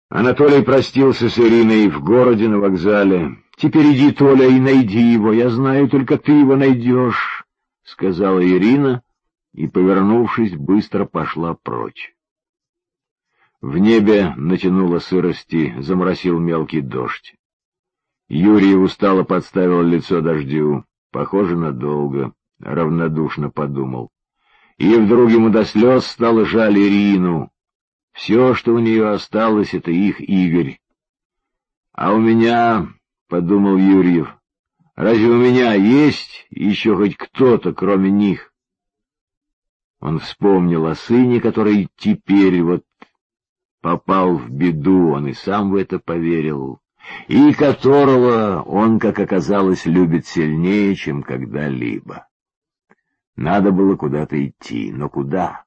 Анатолий простился с Ириной в городе на вокзале. «Теперь иди, Толя, и найди его. Я знаю, только ты его найдешь», — сказала Ирина, и, повернувшись, быстро пошла прочь. В небе натянуло сырости, заморосил мелкий дождь. Юрий устало подставил лицо дождю. Похоже, надолго, равнодушно подумал. И вдруг ему до слез стало жаль Ирину. Все, что у нее осталось, — это их Игорь. А у меня, — подумал Юрьев, — разве у меня есть еще хоть кто-то, кроме них? Он вспомнил о сыне, который теперь вот попал в беду, он и сам в это поверил, и которого он, как оказалось, любит сильнее, чем когда-либо. Надо было куда-то идти, но куда?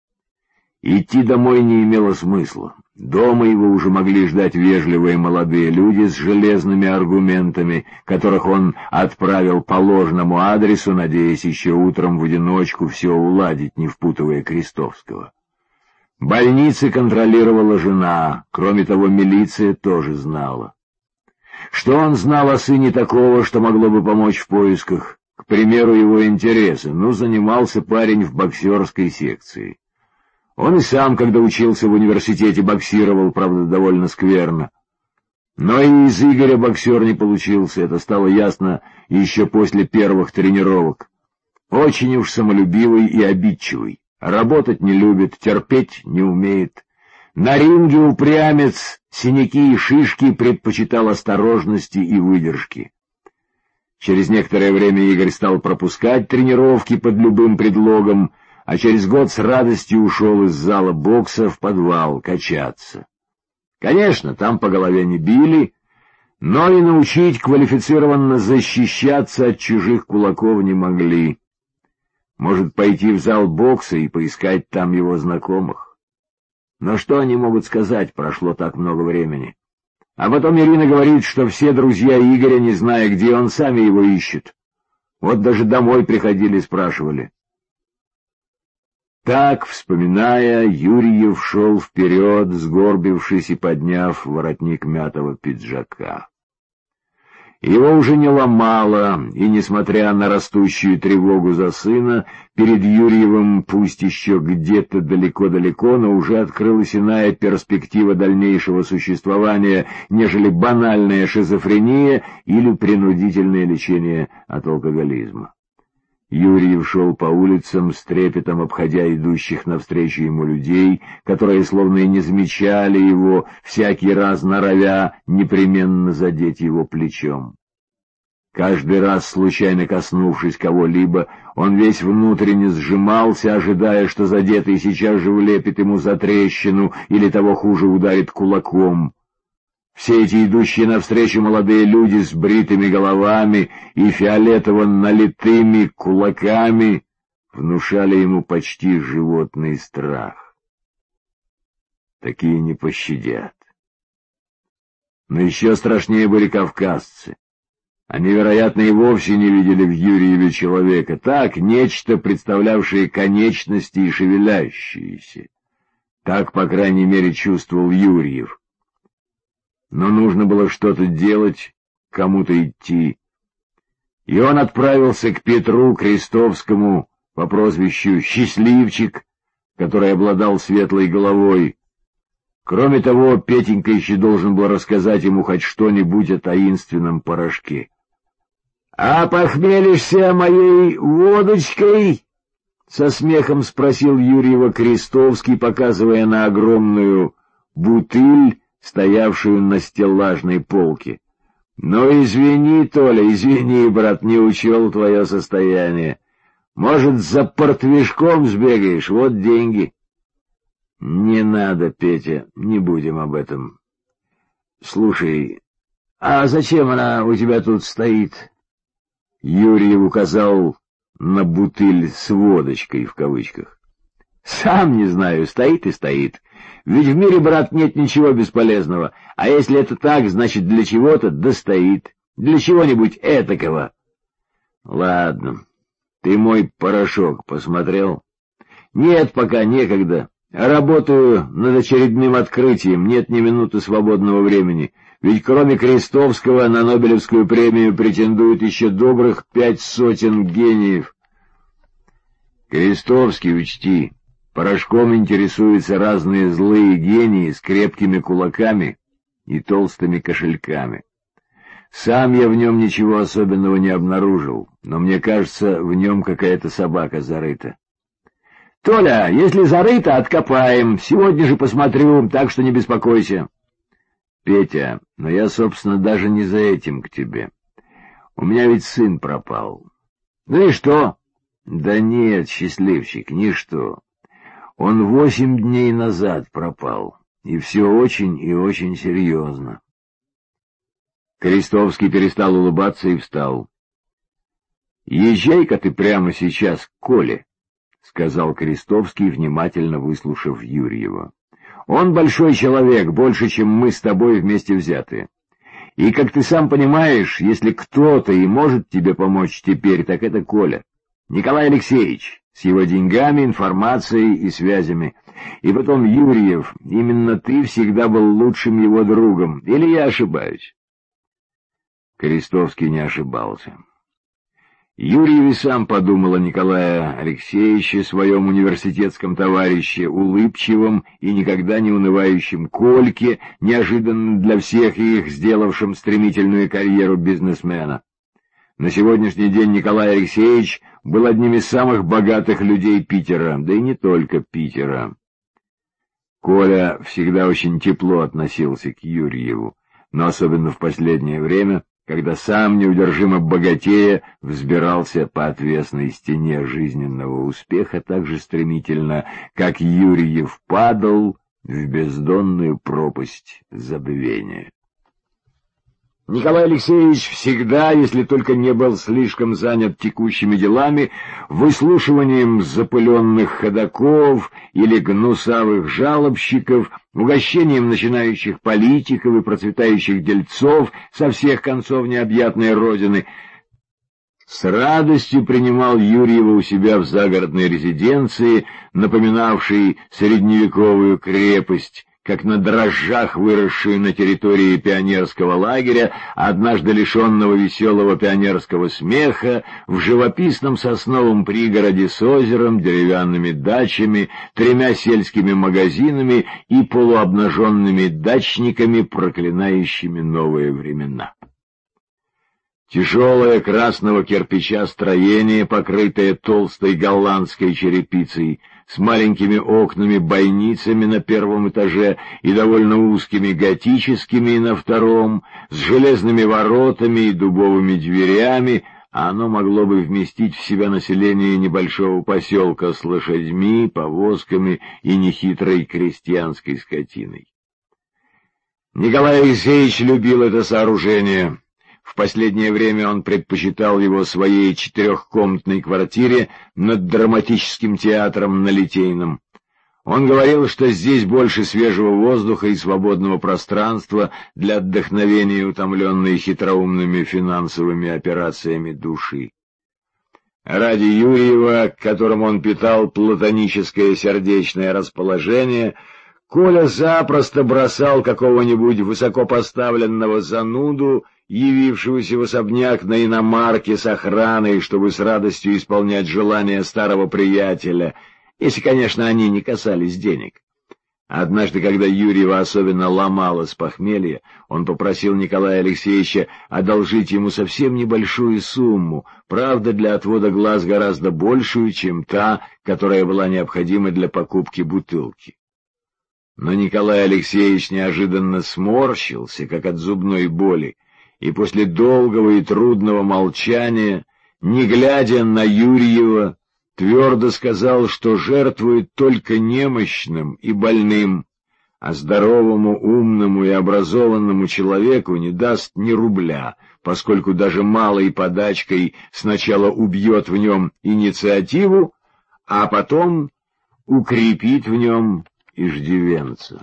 Идти домой не имело смысла. Дома его уже могли ждать вежливые молодые люди с железными аргументами, которых он отправил по ложному адресу, надеясь еще утром в одиночку все уладить, не впутывая Крестовского. Больницы контролировала жена, кроме того, милиция тоже знала. Что он знал о сыне такого, что могло бы помочь в поисках? К примеру, его интересы. Занимался парень в боксерской секции. Он и сам, когда учился в университете, боксировал, правда, довольно скверно. Но и из Игоря боксер не получился, это стало ясно еще после первых тренировок. Очень уж самолюбивый и обидчивый. Работать не любит, терпеть не умеет. На ринге упрямец, синяки и шишки предпочитал осторожности и выдержки. Через некоторое время Игорь стал пропускать тренировки под любым предлогом, а через год с радостью ушел из зала бокса в подвал качаться. Конечно, там по голове не били, но и научить квалифицированно защищаться от чужих кулаков не могли. Может, пойти в зал бокса и поискать там его знакомых. Но что они могут сказать, прошло так много времени. А потом Ирина говорит, что все друзья Игоря, не зная, где он, сами его ищут. Вот даже домой приходили, спрашивали. Так, вспоминая, Юрьев шел вперед, сгорбившись и подняв воротник мятого пиджака. Его уже не ломало, и, несмотря на растущую тревогу за сына, перед Юрьевым, пусть еще где-то далеко-далеко, но уже открылась иная перспектива дальнейшего существования, нежели банальная шизофрения или принудительное лечение от алкоголизма. Юрьев шел по улицам, с трепетом обходя идущих навстречу ему людей, которые словно и не замечали его, всякий раз норовя непременно задеть его плечом. Каждый раз, случайно коснувшись кого-либо, он весь внутренне сжимался, ожидая, что задетый сейчас же влепит ему за трещину или, того хуже, ударит кулаком. Все эти идущие навстречу молодые люди с бритыми головами и фиолетово налитыми кулаками внушали ему почти животный страх. Такие не пощадят. Но еще страшнее были кавказцы. Они, вероятно, и вовсе не видели в Юрьеве человека. Так, нечто, представлявшее конечности и шевелящиеся. Так, по крайней мере, чувствовал Юрьев. Но нужно было что-то делать, кому-то идти. И он отправился к Петру Крестовскому по прозвищу «Счастливчик», который обладал светлой головой. Кроме того, Петенька еще должен был рассказать ему хоть что-нибудь о таинственном порошке. — А похмелишься моей водочкой? — со смехом спросил Юрьева Крестовский, показывая на огромную бутыль, стоявшую на стеллажной полке. — Ну, извини, Толя, извини, брат, не учел твое состояние. Может, за портвишком сбегаешь, вот деньги. — Не надо, Петя, не будем об этом. — Слушай, а зачем она у тебя тут стоит? Юрьев указал на бутыль с водочкой в кавычках. — Сам не знаю, стоит и стоит. Ведь в мире, брат, нет ничего бесполезного. А если это так, значит, для чего-то да стоит. Для чего-нибудь этакого. Ладно, ты мой порошок посмотрел? Нет, пока некогда. Работаю над очередным открытием, нет ни минуты свободного времени. Ведь кроме Крестовского на Нобелевскую премию претендуют еще добрых 500 гениев. Крестовский, учти, порошком интересуются разные злые гении с крепкими кулаками и толстыми кошельками. Сам я в нем ничего особенного не обнаружил, но мне кажется, в нем какая-то собака зарыта. — Толя, если зарыто, откопаем. Сегодня же посмотрю, так что не беспокойся. — Петя, но я, собственно, даже не за этим к тебе. У меня ведь сын пропал. — Ну и что? — Да нет, счастливчик, ничто. Он 8 дней назад пропал, и все очень и очень серьезно. Крестовский перестал улыбаться и встал. — Езжай-ка ты прямо сейчас к Коле, — сказал Крестовский, внимательно выслушав Юрьева. — Он большой человек, больше, чем мы с тобой вместе взятые. И, как ты сам понимаешь, если кто-то и может тебе помочь теперь, так это Коля. Николай Алексеевич, с его деньгами, информацией и связями. И потом Юрьев, именно ты всегда был лучшим его другом. Или я ошибаюсь? Крестовский не ошибался. Юрьев и сам подумал о Николае Алексеевиче, своем университетском товарище, улыбчивом и никогда не унывающем Кольке, неожиданно для всех их сделавшем стремительную карьеру бизнесмена. На сегодняшний день Николай Алексеевич был одним из самых богатых людей Питера, да и не только Питера. Коля всегда очень тепло относился к Юрьеву, но особенно в последнее время, когда сам, неудержимо богатея, взбирался по отвесной стене жизненного успеха так же стремительно, как Юрьев падал в бездонную пропасть забвения. Николай Алексеевич всегда, если только не был слишком занят текущими делами, выслушиванием запыленных ходоков или гнусавых жалобщиков, угощением начинающих политиков и процветающих дельцов со всех концов необъятной родины, с радостью принимал Юрьева у себя в загородной резиденции, напоминавшей средневековую крепость, как на дрожжах, выросшую на территории пионерского лагеря, однажды лишенного веселого пионерского смеха, в живописном сосновом пригороде с озером, деревянными дачами, 3 сельскими магазинами и полуобнаженными дачниками, проклинающими новые времена. Тяжелое красного кирпича строение, покрытое толстой голландской черепицей, с маленькими окнами-бойницами на 1-м этаже и довольно узкими готическими на 2-м, с железными воротами и дубовыми дверями, а оно могло бы вместить в себя население небольшого поселка с лошадьми, повозками и нехитрой крестьянской скотиной. Николай Алексеевич любил это сооружение. В последнее время он предпочитал его своей 4-комнатной квартире над драматическим театром на Литейном. Он говорил, что здесь больше свежего воздуха и свободного пространства для отдохновения, утомленной хитроумными финансовыми операциями души. Ради Юрьева, к которому он питал платоническое сердечное расположение, Коля запросто бросал какого-нибудь высокопоставленного зануду, явившегося в особняк на иномарке с охраной, чтобы с радостью исполнять желания старого приятеля, если, конечно, они не касались денег. Однажды, когда Юрьева особенно ломало с похмелья, он попросил Николая Алексеевича одолжить ему совсем небольшую сумму, правда, для отвода глаз гораздо большую, чем та, которая была необходима для покупки бутылки. Но Николай Алексеевич неожиданно сморщился, как от зубной боли, и после долгого и трудного молчания, не глядя на Юрьева, твердо сказал, что жертвует только немощным и больным, а здоровому, умному и образованному человеку не даст ни рубля, поскольку даже малой подачкой сначала убьет в нем инициативу, а потом укрепит в нем иждивенца.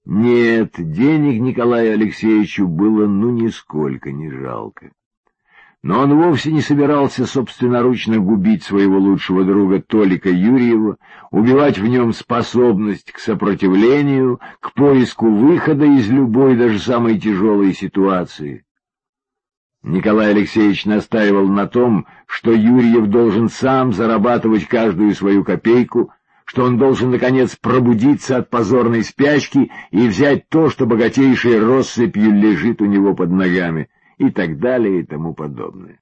Нет, денег Николаю Алексеевичу было нисколько не жалко. Но он вовсе не собирался собственноручно губить своего лучшего друга Толика Юрьева, убивать в нем способность к сопротивлению, к поиску выхода из любой, даже самой тяжелой ситуации. Николай Алексеевич настаивал на том, что Юрьев должен сам зарабатывать каждую свою копейку, что он должен, наконец, пробудиться от позорной спячки и взять то, что богатейшей россыпью лежит у него под ногами, и так далее и тому подобное.